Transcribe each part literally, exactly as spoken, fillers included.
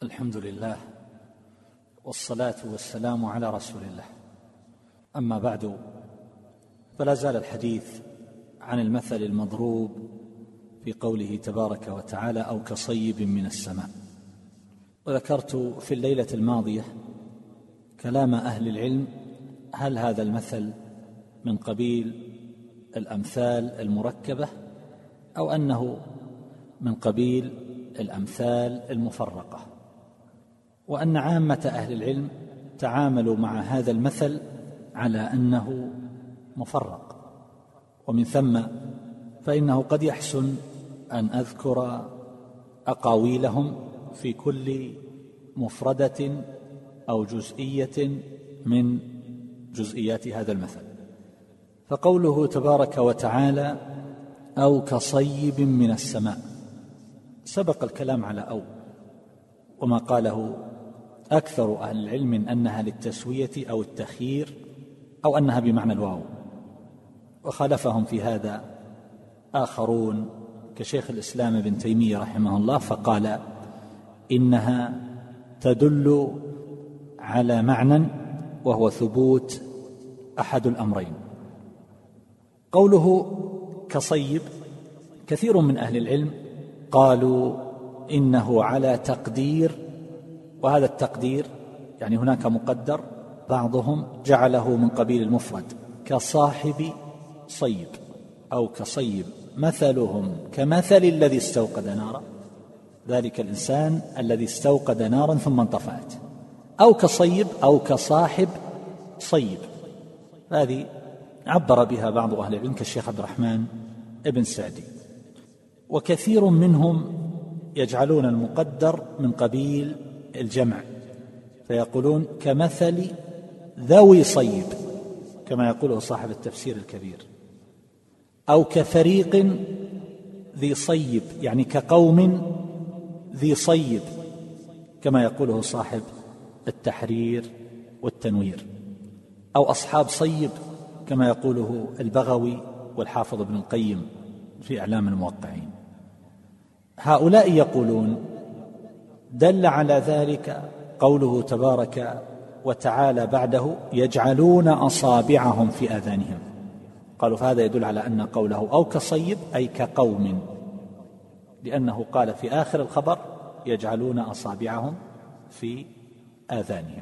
الحمد لله والصلاة والسلام على رسول الله. أما بعد، فلا زال الحديث عن المثل المضروب في قوله تبارك وتعالى: أو كصيب من السماء. وذكرت في الليلة الماضية كلام أهل العلم: هل هذا المثل من قبيل الأمثال المركبة أو أنه من قبيل الأمثال المفرقة؟ وأن عامة أهل العلم تعاملوا مع هذا المثل على أنه مفرق، ومن ثم فإنه قد يحسن أن أذكر أقاويلهم في كل مفردة أو جزئية من جزئيات هذا المثل. فقوله تبارك وتعالى: أو كصيب من السماء، سبق الكلام على أو، وما قاله أكثر أهل العلم من أنها للتسوية أو التخيير أو أنها بمعنى الواو، وخالفهم في هذا آخرون كشيخ الإسلام ابن تيمية رحمه الله، فقال إنها تدل على معنى وهو ثبوت أحد الأمرين. قوله كصيب، كثير من أهل العلم قالوا إنه على تقدير، وهذا التقدير يعني هناك مقدر، بعضهم جعله من قبيل المفرد كصاحب صيب أو كصيب، مثلهم كمثل الذي استوقد نارا، ذلك الإنسان الذي استوقد نارا ثم انطفأت، أو كصيب أو كصاحب صيب. هذه عبر بها بعض أهل العلم كالشيخ عبد الرحمن ابن سعدي. وكثير منهم يجعلون المقدر من قبيل الجمع، فيقولون كمثل ذوي صيب، كما يقوله صاحب التفسير الكبير، أو كفريق ذي صيب، يعني كقوم ذي صيب، كما يقوله صاحب التحرير والتنوير، أو أصحاب صيب، كما يقوله البغوي والحافظ ابن القيم في إعلام الموقعين. هؤلاء يقولون دل على ذلك قوله تبارك وتعالى بعده: يجعلون أصابعهم في آذانهم. قالوا فهذا يدل على أن قوله أو كصيب أي كقوم، لأنه قال في آخر الخبر: يجعلون أصابعهم في آذانهم.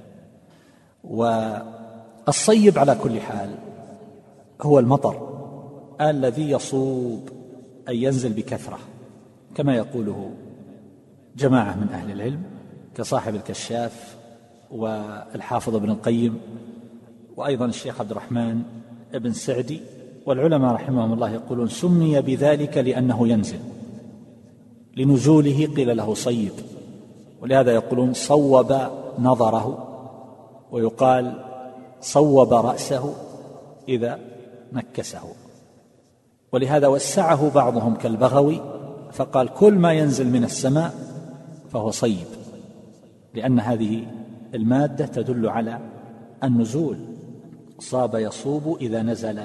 والصيب على كل حال هو المطر الذي يصوب أي ينزل بكثرة، كما يقوله جماعة من أهل العلم كصاحب الكشاف والحافظ ابن القيم وأيضا الشيخ عبد الرحمن ابن سعدي. والعلماء رحمهم الله يقولون سمي بذلك لأنه ينزل، لنزوله قيل له صيب، ولهذا يقولون صوب نظره، ويقال صوب رأسه إذا نكسه. ولهذا وسعه بعضهم كالبغوي فقال كل ما ينزل من السماء فهو صيب، لأن هذه المادة تدل على النزول، صاب يصوب إذا نزل.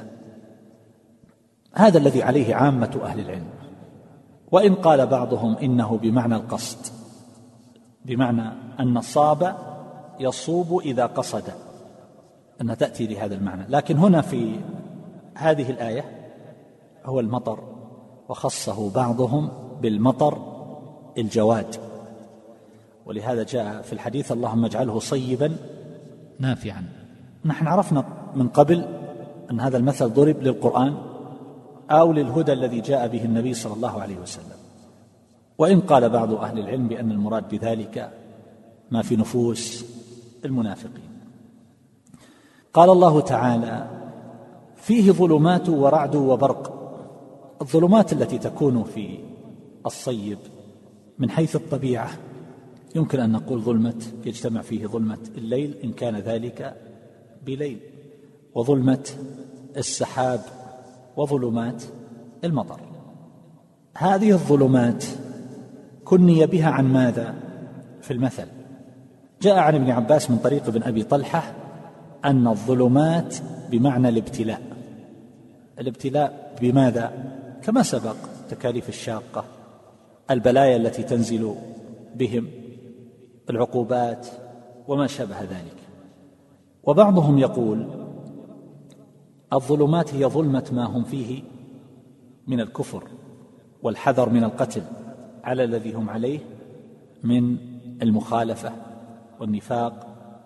هذا الذي عليه عامة أهل العلم. وإن قال بعضهم إنه بمعنى القصد، بمعنى أن صاب يصوب إذا قصد، أنها تأتي لهذا المعنى، لكن هنا في هذه الآية هو المطر، وخصه بعضهم بالمطر الجواد. ولهذا جاء في الحديث: اللهم اجعله صيبا نافعا. نحن عرفنا من قبل أن هذا المثل ضرب للقرآن أو للهدى الذي جاء به النبي صلى الله عليه وسلم. وإن قال بعض أهل العلم بأن المراد بذلك ما في نفوس المنافقين. قال الله تعالى: فيه ظلمات ورعد وبرق. الظلمات التي تكون في الصيب من حيث الطبيعة يمكن أن نقول ظلمة يجتمع فيه ظلمة الليل إن كان ذلك بليل، وظلمة السحاب، وظلمات المطر. هذه الظلمات كني بها عن ماذا في المثل؟ جاء عن ابن عباس من طريق ابن أبي طلحة أن الظلمات بمعنى الابتلاء. الابتلاء بماذا؟ كما سبق: تكاليف الشاقة، البلايا التي تنزل بهم، العقوبات وما شابه ذلك. وبعضهم يقول الظلمات هي ظلمة ما هم فيه من الكفر والحذر من القتل على الذي هم عليه من المخالفة والنفاق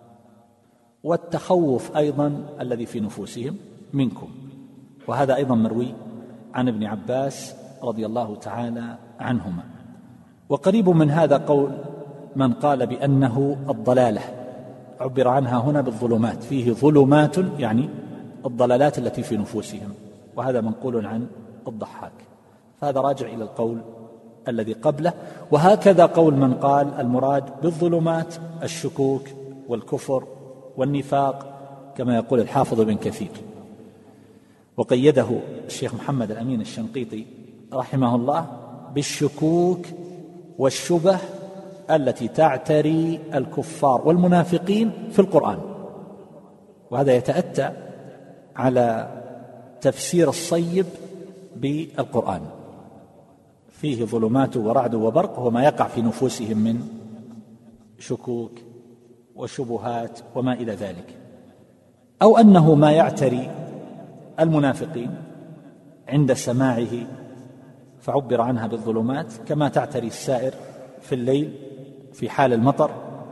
والتخوف أيضا الذي في نفوسهم منكم. وهذا أيضا مروي عن ابن عباس رضي الله تعالى عنهما. وقريب من هذا قول من قال بأنه الضلالة، عبر عنها هنا بالظلمات، فيه ظلمات يعني الضلالات التي في نفوسهم، وهذا منقول عن الضحاك، فهذا راجع إلى القول الذي قبله. وهكذا قول من قال المراد بالظلمات الشكوك والكفر والنفاق كما يقول الحافظ بن كثير. وقيده الشيخ محمد الأمين الشنقيطي رحمه الله بالشكوك والشبه التي تعتري الكفار والمنافقين في القرآن، وهذا يتأتى على تفسير الصيب بالقرآن، فيه ظلمات ورعد وبرق، هو ما يقع في نفوسهم من شكوك وشبهات وما إلى ذلك، أو أنه ما يعتري المنافقين عند سماعه فعبر عنها بالظلمات كما تعتري السائر في الليل في حال المطر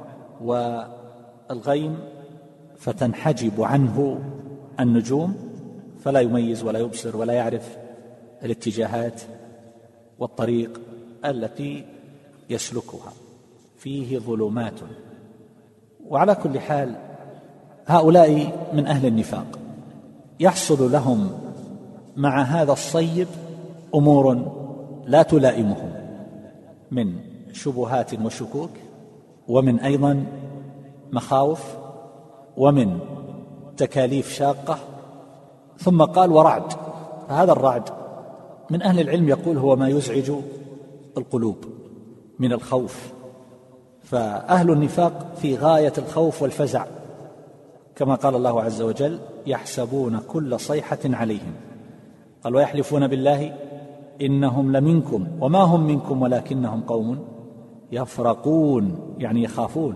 والغيم فتنحجب عنه النجوم فلا يميز ولا يبصر ولا يعرف الاتجاهات والطريق التي يسلكها، فيه ظلمات. وعلى كل حال هؤلاء من أهل النفاق يحصل لهم مع هذا الصيب أمور لا تلائمهم من شبهات وشكوك، ومن أيضا مخاوف، ومن تكاليف شاقة. ثم قال ورعد، فهذا الرعد من أهل العلم يقول هو ما يزعج القلوب من الخوف، فأهل النفاق في غاية الخوف والفزع، كما قال الله عز وجل يحسبون كل صيحة عليهم، قال ويحلفون بالله إنهم لمنكم وما هم منكم ولكنهم قوم يفرقون، يعني يخافون،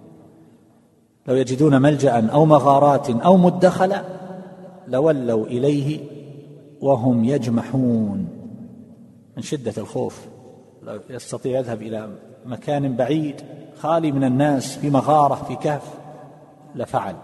لو يجدون ملجأ أو مغارات أو مدخلا لولوا إليه وهم يجمحون من شدة الخوف. لو يستطيع يذهب إلى مكان بعيد خالي من الناس في مغارة في كهف لفعل.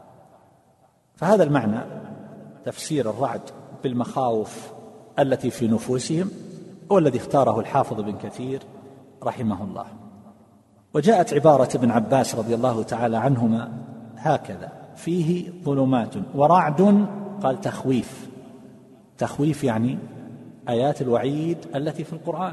فهذا المعنى تفسير الرعد بالمخاوف التي في نفوسهم هو الذي اختاره الحافظ بن كثير رحمه الله. وجاءت عبارة ابن عباس رضي الله تعالى عنهما هكذا فيه ظلمات ورعد، قال تخويف، تخويف يعني آيات الوعيد التي في القرآن،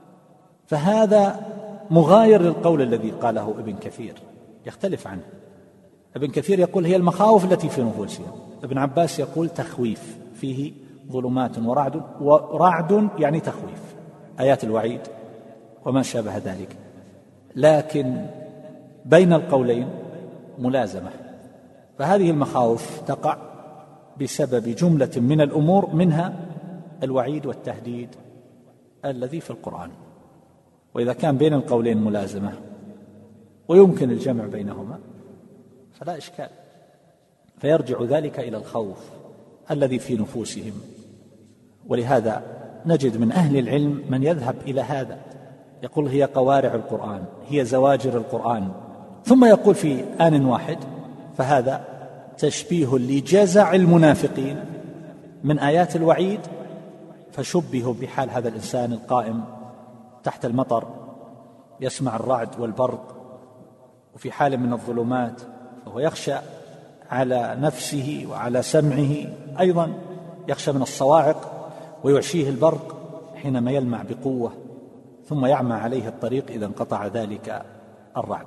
فهذا مغاير للقول الذي قاله ابن كثير، يختلف عنه. ابن كثير يقول هي المخاوف التي في نفوسهم، ابن عباس يقول تخويف، فيه ظلمات ورعد، ورعد يعني تخويف آيات الوعيد وما شابه ذلك. لكن بين القولين ملازمة، فهذه المخاوف تقع بسبب جملة من الأمور منها الوعيد والتهديد الذي في القرآن. وإذا كان بين القولين ملازمة ويمكن الجمع بينهما فلا إشكال، فيرجع ذلك إلى الخوف الذي في نفوسهم. ولهذا نجد من أهل العلم من يذهب إلى هذا، يقول هي قوارع القرآن، هي زواجر القرآن، ثم يقول في آن واحد فهذا تشبيه لجزع المنافقين من آيات الوعيد، فشبهوا بحال هذا الإنسان القائم تحت المطر يسمع الرعد والبرق وفي حال من الظلمات، وهو يخشى على نفسه وعلى سمعه، أيضا يخشى من الصواعق ويعشيه البرق حينما يلمع بقوة ثم يعمى عليه الطريق إذا انقطع ذلك الرعد.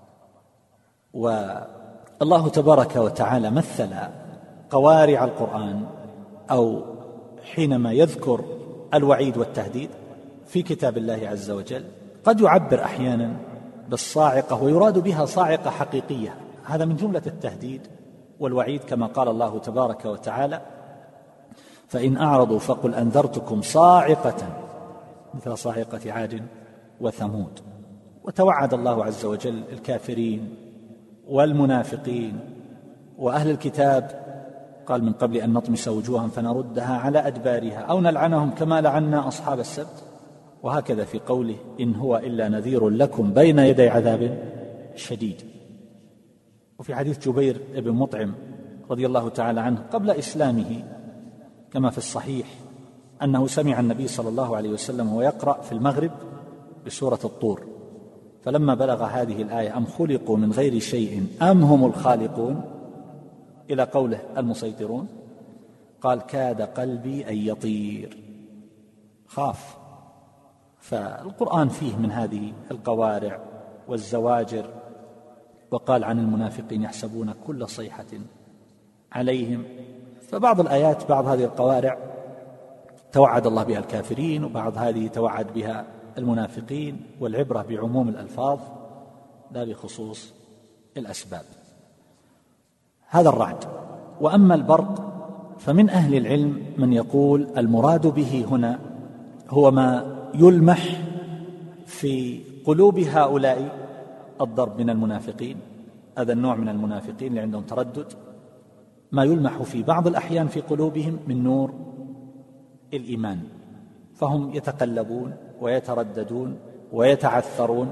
والله تبارك وتعالى مثل قوارع القرآن أو حينما يذكر الوعيد والتهديد في كتاب الله عز وجل قد يعبر أحيانا بالصاعقة ويراد بها صاعقة حقيقية، هذا من جملة التهديد والوعيد، كما قال الله تبارك وتعالى فإن أعرضوا فقل أنذرتكم صاعقة مثل صاعقة عاد وثمود. وتوعد الله عز وجل الكافرين والمنافقين وأهل الكتاب، قال من قبل أن نطمس وجوها فنردها على أدبارها أو نلعنهم كما لعنا أصحاب السبت، وهكذا في قوله إن هو إلا نذير لكم بين يدي عذاب شديد. وفي حديث جبير بن مطعم رضي الله تعالى عنه قبل إسلامه كما في الصحيح أنه سمع النبي صلى الله عليه وسلم ويقرأ في المغرب بسورة الطور، فلما بلغ هذه الآية أم خلقوا من غير شيء أم هم الخالقون إلى قوله المسيطرون، قال كاد قلبي أن يطير، خاف. فالقرآن فيه من هذه القوارع والزواجر. وقال عن المنافقين يحسبون كل صيحة عليهم. فبعض الآيات بعض هذه القوارع توعد الله بها الكافرين، وبعض هذه توعد بها المنافقين، والعبرة بعموم الألفاظ لا بخصوص الأسباب. هذا الرعد. وأما البرق فمن أهل العلم من يقول المراد به هنا هو ما يلمح في قلوب هؤلاء الضرب من المنافقين، هذا النوع من المنافقين اللي عندهم تردد، ما يلمح في بعض الأحيان في قلوبهم من نور الإيمان، فهم يتقلبون ويترددون ويتعثرون.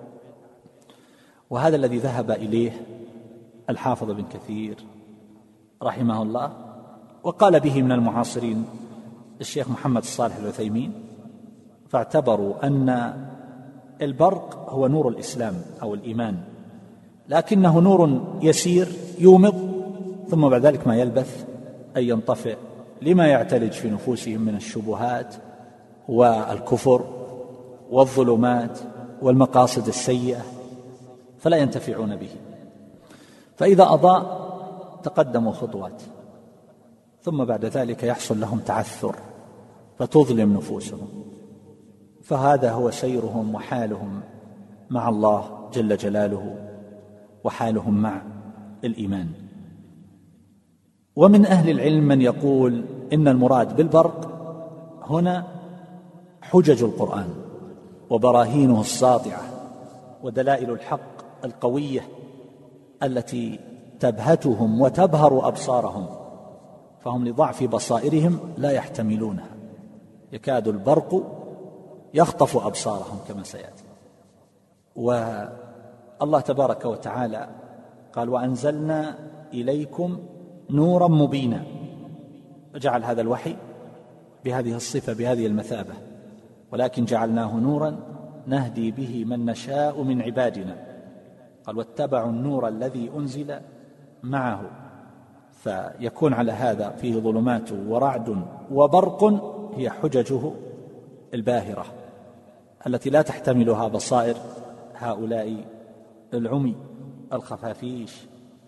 وهذا الذي ذهب إليه الحافظ بن كثير رحمه الله، وقال به من المعاصرين الشيخ محمد الصالح العثيمين، فاعتبروا أن البرق هو نور الإسلام أو الإيمان، لكنه نور يسير يومض ثم بعد ذلك ما يلبث أن ينطفئ لما يعتلج في نفوسهم من الشبهات والكفر والظلمات والمقاصد السيئة، فلا ينتفعون به. فإذا أضاء تقدموا خطوات، ثم بعد ذلك يحصل لهم تعثر فتظلم نفوسهم. فهذا هو سيرهم وحالهم مع الله جل جلاله وحالهم مع الإيمان. ومن أهل العلم من يقول إن المراد بالبرق هنا حجج القرآن وبراهينه الساطعة ودلائل الحق القوية التي تبهتهم وتبهر أبصارهم، فهم لضعف بصائرهم لا يحتملونها، يكاد البرق يخطف أبصارهم كما سيأتي. والله تبارك وتعالى قال وأنزلنا إليكم نورا مبينا، وجعل هذا الوحي بهذه الصفة بهذه المثابة، ولكن جعلناه نورا نهدي به من نشاء من عبادنا. قال واتبعوا النور الذي أنزل معه، فيكون على هذا فيه ظلمات ورعد وبرق، هي حججه الباهرة التي لا تحتملها بصائر هؤلاء العمي الخفافيش.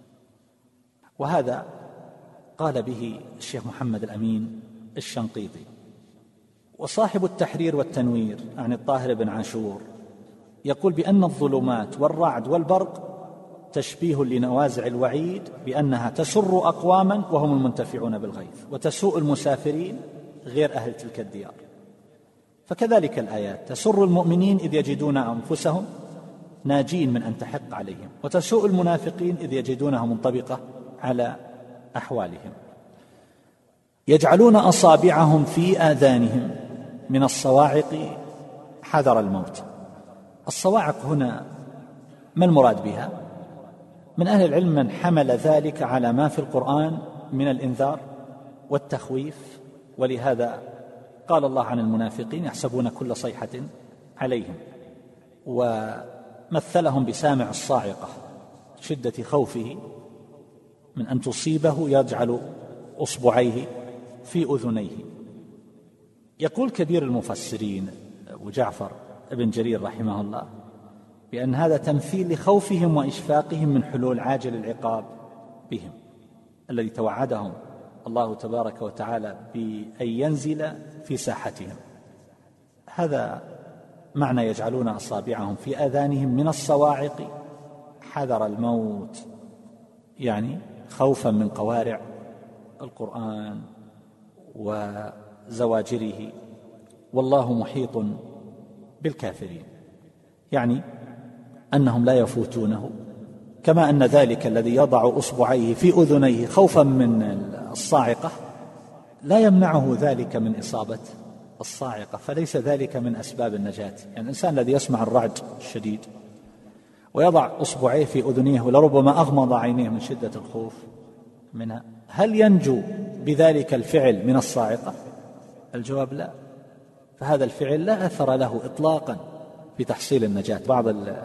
وهذا قال به الشيخ محمد الأمين الشنقيطي. وصاحب التحرير والتنوير عن الطاهر بن عاشور يقول بأن الظلمات والرعد والبرق تشبيه لنوازع الوعيد بأنها تسر أقواما وهم المنتفعون بالغيث، وتسوء المسافرين غير أهل تلك الديار. فكذلك الآيات تسر المؤمنين إذ يجدون أنفسهم ناجين من أن تحق عليهم، وتسوء المنافقين إذ يجدونها منطبقة على أحوالهم. يجعلون أصابعهم في آذانهم من الصواعق حذر الموت. الصواعق هنا ما المراد بها؟ من أهل العلم من حمل ذلك على ما في القرآن من الإنذار والتخويف، ولهذا قال الله عن المنافقين يحسبون كل صيحة عليهم، ومثلهم بسامع الصاعقة شدة خوفه من أن تصيبه يجعل أصبعيه في أذنيه. يقول كبير المفسرين أبو جعفر ابن جرير رحمه الله بأن هذا تمثيل لخوفهم وإشفاقهم من حلول عاجل العقاب بهم الذي توعدهم الله تبارك وتعالى بأن ينزل في ساحتهم. هذا معنى يجعلون أصابعهم في آذانهم من الصواعق حذر الموت، يعني خوفا من قوارع القرآن وزواجره. والله محيط بالكافرين، يعني أنهم لا يفوتونه، كما أن ذلك الذي يضع أصبعيه في أذنيه خوفا من الصاعقة لا يمنعه ذلك من إصابة الصاعقة، فليس ذلك من أسباب النجاة. يعني الإنسان الذي يسمع الرعد الشديد ويضع أصبعيه في أذنيه ولربما أغمض عينيه من شدة الخوف منها، هل ينجو بذلك الفعل من الصاعقة؟ الجواب لا. فهذا الفعل لا أثر له إطلاقا في تحصيل النجاة. بعض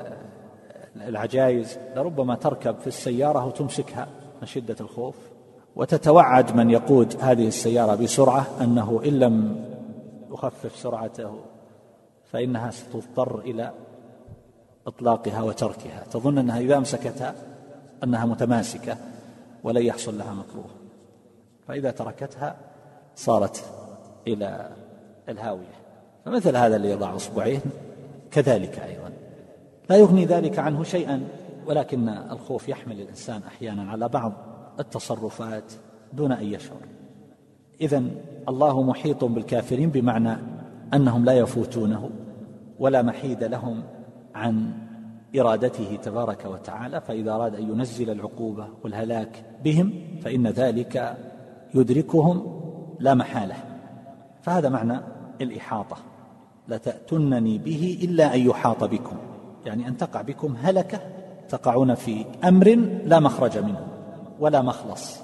العجائز لربما تركب في السيارة وتمسكها من شدة الخوف، وتتوعد من يقود هذه السيارة بسرعة أنه إن لم يخفف سرعته فإنها ستضطر إلى إطلاقها وتركها، تظن أنها إذا أمسكتها أنها متماسكة ولن يحصل لها مكروه، فإذا تركتها صارت إلى الهاوية. فمثل هذا اللي يضع أصبعين كذلك أيضا لا يغني ذلك عنه شيئا، ولكن الخوف يحمل الإنسان أحيانا على بعض التصرفات دون أن يشعر. إذن الله محيط بالكافرين بمعنى أنهم لا يفوتونه ولا محيد لهم عن إرادته تبارك وتعالى، فإذا أراد أن ينزل العقوبة والهلاك بهم فإن ذلك يدركهم لا محالة. فهذا معنى الإحاطة، لتأتنني به إلا أن يحاط بكم، يعني أن تقع بكم هلكة، تقعون في أمر لا مخرج منه ولا مخلص.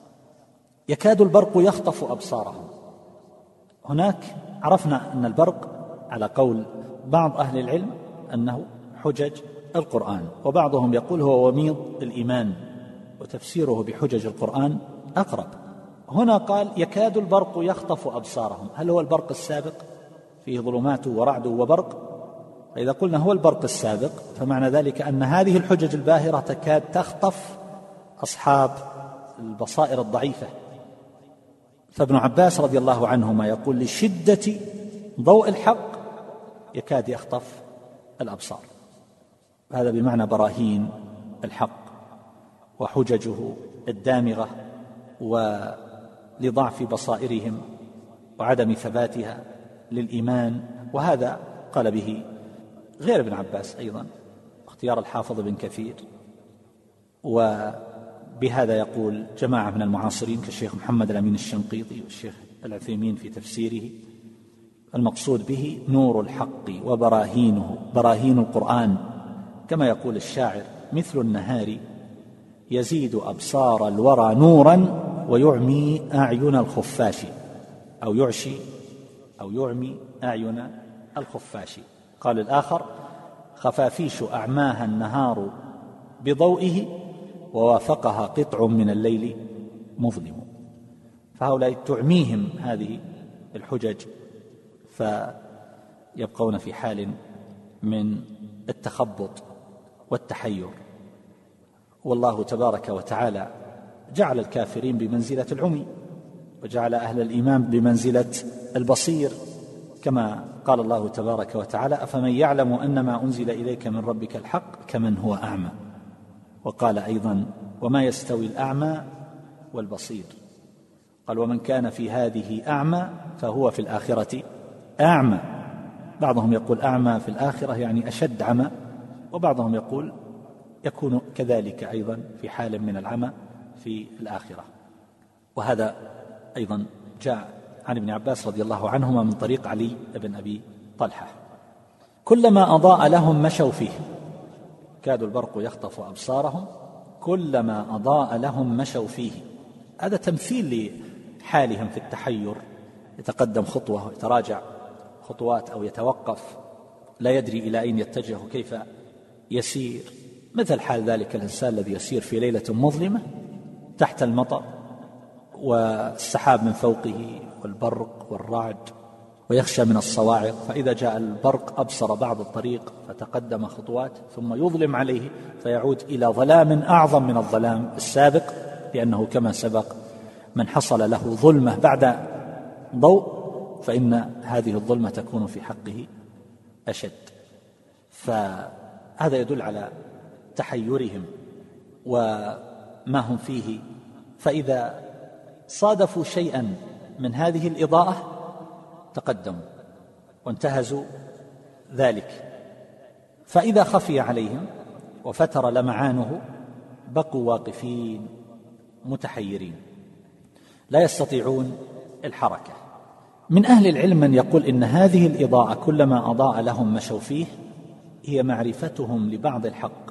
يكاد البرق يخطف أبصارهم. هناك عرفنا أن البرق على قول بعض أهل العلم أنه حجج القرآن، وبعضهم يقول هو وميض الإيمان، وتفسيره بحجج القرآن أقرب. هنا قال يكاد البرق يخطف أبصارهم، هل هو البرق السابق فيه ظلمات ورعد وبرق؟ فإذا قلنا هو البرق السابق فمعنى ذلك أن هذه الحجج الباهرة تكاد تخطف أصحاب البصائر الضعيفة. فابن عباس رضي الله عنهما يقول لشدة ضوء الحق يكاد يخطف الأبصار، هذا بمعنى براهين الحق وحججه الدامغة، ولضعف بصائرهم وعدم ثباتها للإيمان. وهذا قال به غير ابن عباس أيضا، اختيار الحافظ بن كثير، وبهذا يقول جماعة من المعاصرين كالشيخ محمد الأمين الشنقيطي والشيخ العثيمين في تفسيره. المقصود به نور الحق وبراهينه، براهين القرآن، كما يقول الشاعر مثل النهار يزيد أبصار الورى نورا ويعمي أعين الخفاش، أو يعشي أو يعمي أعين الخفاش. قال الآخر خفافيش أعماها النهار بضوئه ووافقها قطع من الليل مظلم. فهؤلاء تعميهم هذه الحجج فيبقون في حال من التخبط والتحير. والله تبارك وتعالى جعل الكافرين بمنزلة العمي، وجعل أهل الإيمان بمنزلة البصير، كما قال الله تبارك وتعالى أفمن يعلم أن ما أنزل إليك من ربك الحق كمن هو أعمى. وقال أيضا وما يستوي الأعمى والبصير، قال ومن كان في هذه أعمى فهو في الآخرة أعمى. بعضهم يقول أعمى في الآخرة يعني أشد عمى، وبعضهم يقول يكون كذلك أيضا في حال من العمى في الآخرة. وهذا أيضا جاء عن ابن عباس رضي الله عنهما من طريق علي بن أبي طلحة. كلما أضاء لهم مشوا فيه، كاد البرق يخطف أبصارهم كلما أضاء لهم مشوا فيه. هذا تمثيل لحالهم في التحير، يتقدم خطوة ويتراجع خطوات أو يتوقف، لا يدري إلى أين يتجه وكيف يسير، مثل حال ذلك الإنسان الذي يسير في ليلة مظلمة تحت المطر والسحاب من فوقه والبرق والرعد ويخشى من الصواعق، فإذا جاء البرق أبصر بعض الطريق فتقدم خطوات ثم يظلم عليه فيعود إلى ظلام أعظم من الظلام السابق، لأنه كما سبق من حصل له ظلمة بعد ضوء فإن هذه الظلمة تكون في حقه أشد. فهذا يدل على تحيرهم وما هم فيه. فإذا صادفوا شيئا من هذه الإضاءة تقدموا وانتهزوا ذلك، فإذا خفي عليهم وفتر لمعانه بقوا واقفين متحيرين لا يستطيعون الحركة. من أهل العلم من يقول إن هذه الإضاءة كلما أضاء لهم مشوا فيه هي معرفتهم لبعض الحق،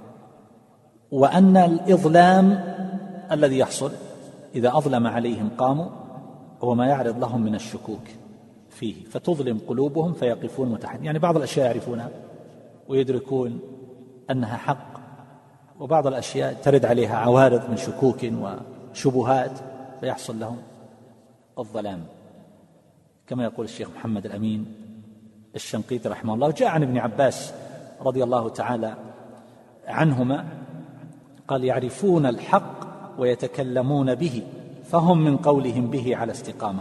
وأن الإظلام الذي يحصل إذا أظلم عليهم قاموا هو ما يعرض لهم من الشكوك فيه فتظلم قلوبهم فيقفون متحيرين. يعني بعض الأشياء يعرفونها ويدركون أنها حق، وبعض الأشياء ترد عليها عوارض من شكوك وشبهات فيحصل لهم الظلام، كما يقول الشيخ محمد الأمين الشنقيطي رحمه الله. جاء عن ابن عباس رضي الله تعالى عنهما قال: يعرفون الحق ويتكلمون به فهم من قولهم به على استقامة،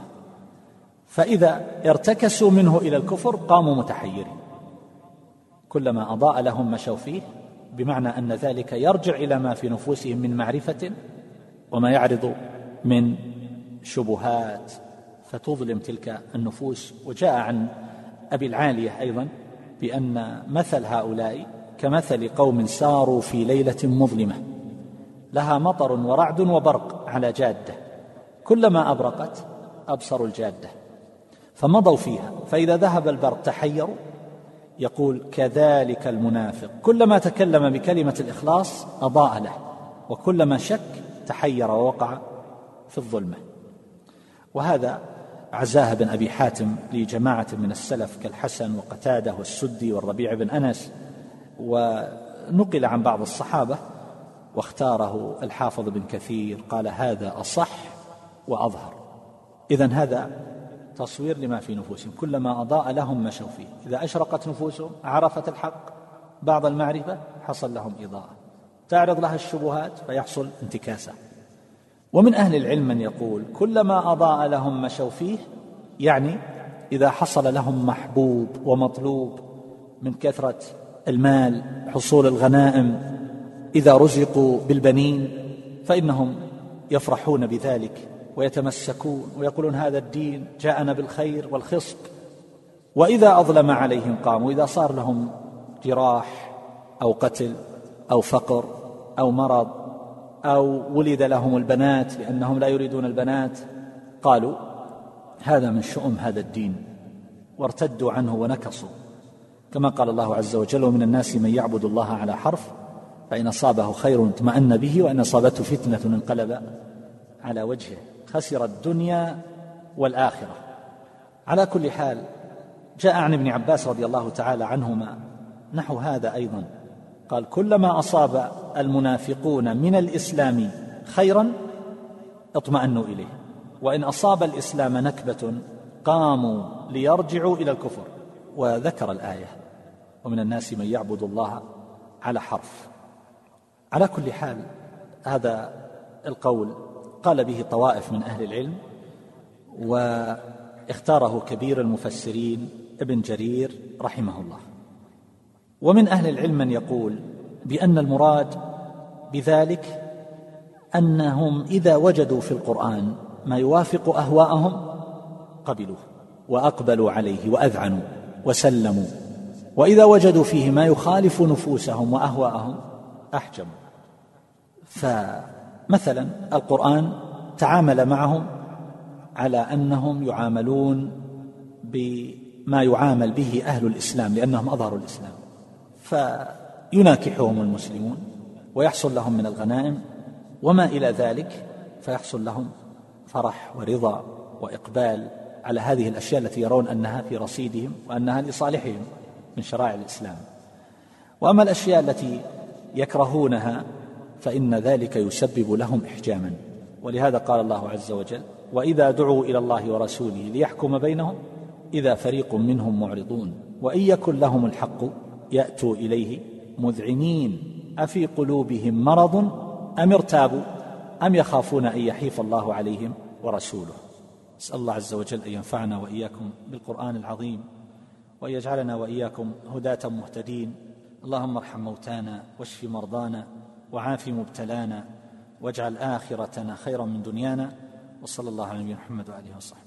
فإذا ارتكسوا منه إلى الكفر قاموا متحيرين. كلما أضاء لهم مشوا فيه، بمعنى أن ذلك يرجع إلى ما في نفوسهم من معرفة وما يعرض من شبهات فتظلم تلك النفوس. وجاء عن أبي العالية أيضا بأن مثل هؤلاء كمثل قوم ساروا في ليلة مظلمة لها مطر ورعد وبرق على جادة، كلما أبرقت أبصروا الجادة فمضوا فيها، فإذا ذهب البرق تحيروا. يقول: كذلك المنافق كلما تكلم بكلمة الإخلاص أضاء له، وكلما شك تحير ووقع في الظلمة. وهذا عزاه بن أبي حاتم لجماعة من السلف كالحسن وقتادة والسدي والربيع بن أنس، ونقل عن بعض الصحابة، واختاره الحافظ بن كثير قال: هذا أصح وأظهر. إذن هذا تصوير لما في نفوسهم، كلما أضاء لهم مشوا فيه. إذا أشرقت نفوسهم عرفت الحق بعض المعرفة حصل لهم إضاءة، تعرض لها الشبهات فيحصل انتكاسة. ومن أهل العلم من يقول: كلما أضاء لهم مشوا فيه، يعني إذا حصل لهم محبوب ومطلوب من كثرة المال، حصول الغنائم، إذا رزقوا بالبنين فإنهم يفرحون بذلك ويتمسكون ويقولون هذا الدين جاءنا بالخير والخصب. وإذا أظلم عليهم قاموا، إذا صار لهم جراح أو قتل أو فقر أو مرض أو ولد لهم البنات لأنهم لا يريدون البنات، قالوا هذا من شؤم هذا الدين وارتدوا عنه ونكصوا، كما قال الله عز وجل: ومن الناس من يعبد الله على حرف فإن أصابه خير اطمأن به وإن أصابته فتنة انقلب على وجهه، خسر الدنيا والآخرة. على كل حال، جاء عن ابن عباس رضي الله تعالى عنهما نحو هذا أيضا، قال: كلما أصاب المنافقون من الإسلام خيرا اطمأنوا إليه، وإن أصاب الإسلام نكبة قاموا ليرجعوا إلى الكفر. وذكر الآية: ومن الناس من يعبد الله على حرف. على كل حال، هذا القول قال به طوائف من أهل العلم، واختاره كبير المفسرين ابن جرير رحمه الله. ومن أهل العلم من يقول بأن المراد بذلك أنهم إذا وجدوا في القرآن ما يوافق أهواءهم قبلوه وأقبلوا عليه وأذعنوا وسلموا، وإذا وجدوا فيه ما يخالف نفوسهم وأهواءهم أحجموا. فمثلا القرآن تعامل معهم على أنهم يعاملون بما يعامل به أهل الإسلام لأنهم أظهروا الإسلام، فيناكحهم المسلمون ويحصل لهم من الغنائم وما إلى ذلك، فيحصل لهم فرح ورضا وإقبال على هذه الأشياء التي يرون أنها في رصيدهم وأنها لصالحهم من شرائع الإسلام. وأما الأشياء التي يكرهونها فإن ذلك يسبب لهم إحجاما، ولهذا قال الله عز وجل: وإذا دعوا إلى الله ورسوله ليحكم بينهم إذا فريق منهم معرضون وإن يكن لهم الحق يأتوا إليه مذعنين أفي قلوبهم مرض أم ارتابوا أم يخافون أن يحيف الله عليهم ورسوله. أسأل الله عز وجل أن ينفعنا وإياكم بالقرآن العظيم وأن يجعلنا وإياكم هداة مهتدين. اللهم ارحم موتانا واشف مرضانا وعاف مبتلانا واجعل آخرتنا خيرا من دنيانا، وصلى الله على نبينا محمد وآله وصحبه.